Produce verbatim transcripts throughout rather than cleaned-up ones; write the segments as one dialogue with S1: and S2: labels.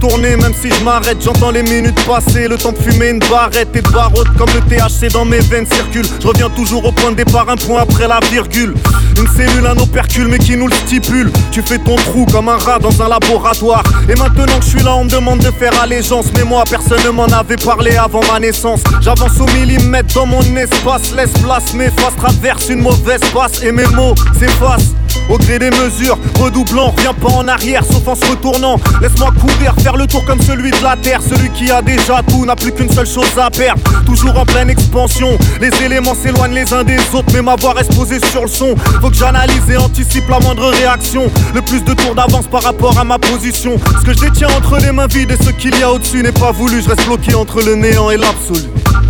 S1: tourner, même si je m'arrête, j'entends les minutes passer. Le temps de fumer une barrette et de barotte comme le T H C dans mes veines circule. Je reviens toujours au point de départ, un point après la virgule. Une cellule, un opercule, mais qui nous le stipule. Tu fais ton trou comme un rat dans un laboratoire. Et maintenant que je suis là, on me demande de faire allégeance. Mais moi, personne ne m'en avait parlé avant ma naissance. J'avance au millimètre dans mon espace. Laisse place, m'efface, traverse une mauvaise passe. Et mes mots s'effacent au gré des mesures, redoublant, reviens pas en arrière, sauf en se retournant. Laisse-moi courir, faire le tour comme celui de la terre. Celui qui a déjà tout n'a plus qu'une seule chose à perdre. Toujours en pleine expansion, les éléments s'éloignent les uns des autres, mais ma voix reste posée sur le son. Faut que j'analyse et anticipe la moindre réaction. Le plus de tours d'avance par rapport à ma position. Ce que je détiens entre les mains vides et ce qu'il y a au-dessus n'est pas voulu. Je reste bloqué entre le néant et l'absolu.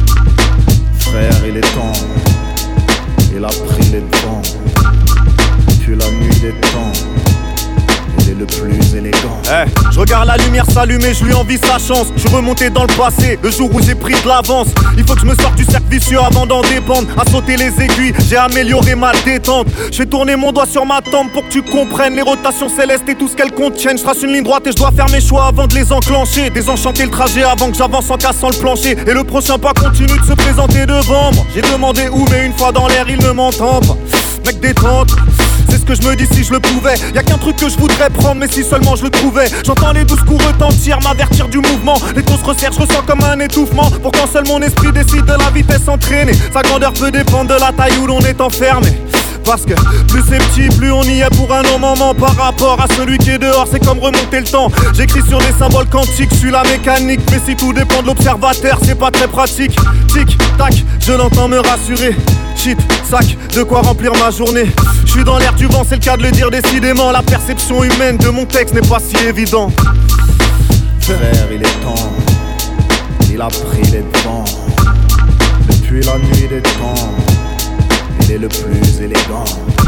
S2: Frère, il est temps, il a pris les devants. Depuis la nuit des temps, il est le plus élégant.
S1: Hey, je regarde la lumière s'allumer, je lui envie sa chance. Je suis remonté dans le passé, le jour où j'ai pris de l'avance. Il faut que je me sorte du cercle vicieux avant d'en dépendre. À sauter les aiguilles, j'ai amélioré ma détente. Je fais tourner mon doigt sur ma tempe pour que tu comprennes les rotations célestes et tout ce qu'elles contiennent. Je trace une ligne droite et je dois faire mes choix avant de les enclencher. Désenchanter le trajet avant que j'avance en cassant le plancher. Et le prochain pas continue de se présenter devant moi. J'ai demandé où, mais une fois dans l'air, il ne m'entend pas. Mec, détente, c'est ce que je me dis si je le pouvais. Y'a qu'un truc que je voudrais prendre, mais si seulement je le trouvais. J'entends les douze coups retentir, m'avertir du mouvement. Les taux se resserrent, je ressens comme un étouffement. Pour quand seul mon esprit décide de la vitesse entraînée. Sa grandeur peut dépendre de la taille où l'on est enfermé. Parce que plus c'est petit, plus on y est pour un long moment. Par rapport à celui qui est dehors, c'est comme remonter le temps. J'écris sur des symboles quantiques, je suis la mécanique. Mais si tout dépend de l'observateur, c'est pas très pratique. Tic, tac, je l'entends me rassurer. Shit, sac, de quoi remplir ma journée. Je suis dans l'air du vent, c'est le cas de le dire décidément. La perception humaine de mon texte n'est pas si évident.
S2: Frère, il est temps, il a pris les devants. Depuis la nuit des temps, il est le plus élégant.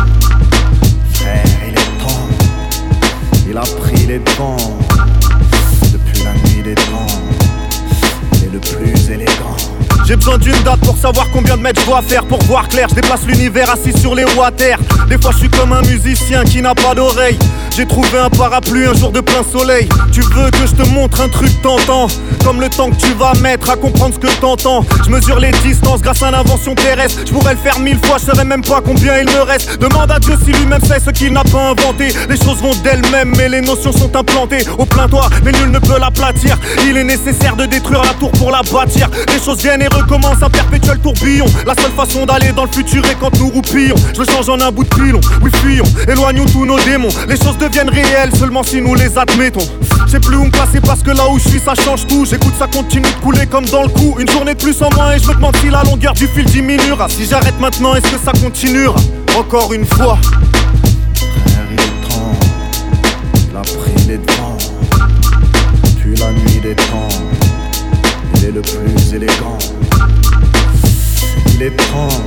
S2: Frère, il est temps, il a pris les devants. Depuis la nuit des temps, il est le plus élégant.
S1: J'ai besoin d'une date pour savoir combien de mètres je dois faire. Pour voir clair, je déplace l'univers assis sur les water. Des fois je suis comme un musicien qui n'a pas d'oreille. J'ai trouvé un parapluie un jour de plein soleil. Tu veux que je te montre un truc tentant, comme le temps que tu vas mettre à comprendre ce que t'entends. Je mesure les distances grâce à l'invention terrestre. Je pourrais le faire mille fois, je saurais même pas combien il me reste. Demande à Dieu si lui-même sait ce qu'il n'a pas inventé. Les choses vont d'elles-mêmes mais les notions sont implantées au plein toit, mais nul ne peut l'aplatir. Il est nécessaire de détruire la tour pour la bâtir. Les choses viennent et recommencent, un perpétuel tourbillon. La seule façon d'aller dans le futur est quand nous roupillons. Je le change en un bout de pilon, oui fuyons, éloignons tous nos démons. Les choses deviennent réelles seulement si nous les admettons. Je sais plus où me placer parce que là où je suis ça change tout. J'écoute ça continue de couler comme dans le cou. Une journée de plus en moins et je me demande si la longueur du fil diminuera. Si j'arrête maintenant est-ce que ça continuera encore une fois?
S2: Frère, il est temps, il a pris les devants. Depuis la nuit des temps, il est le plus élégant. Il est temps,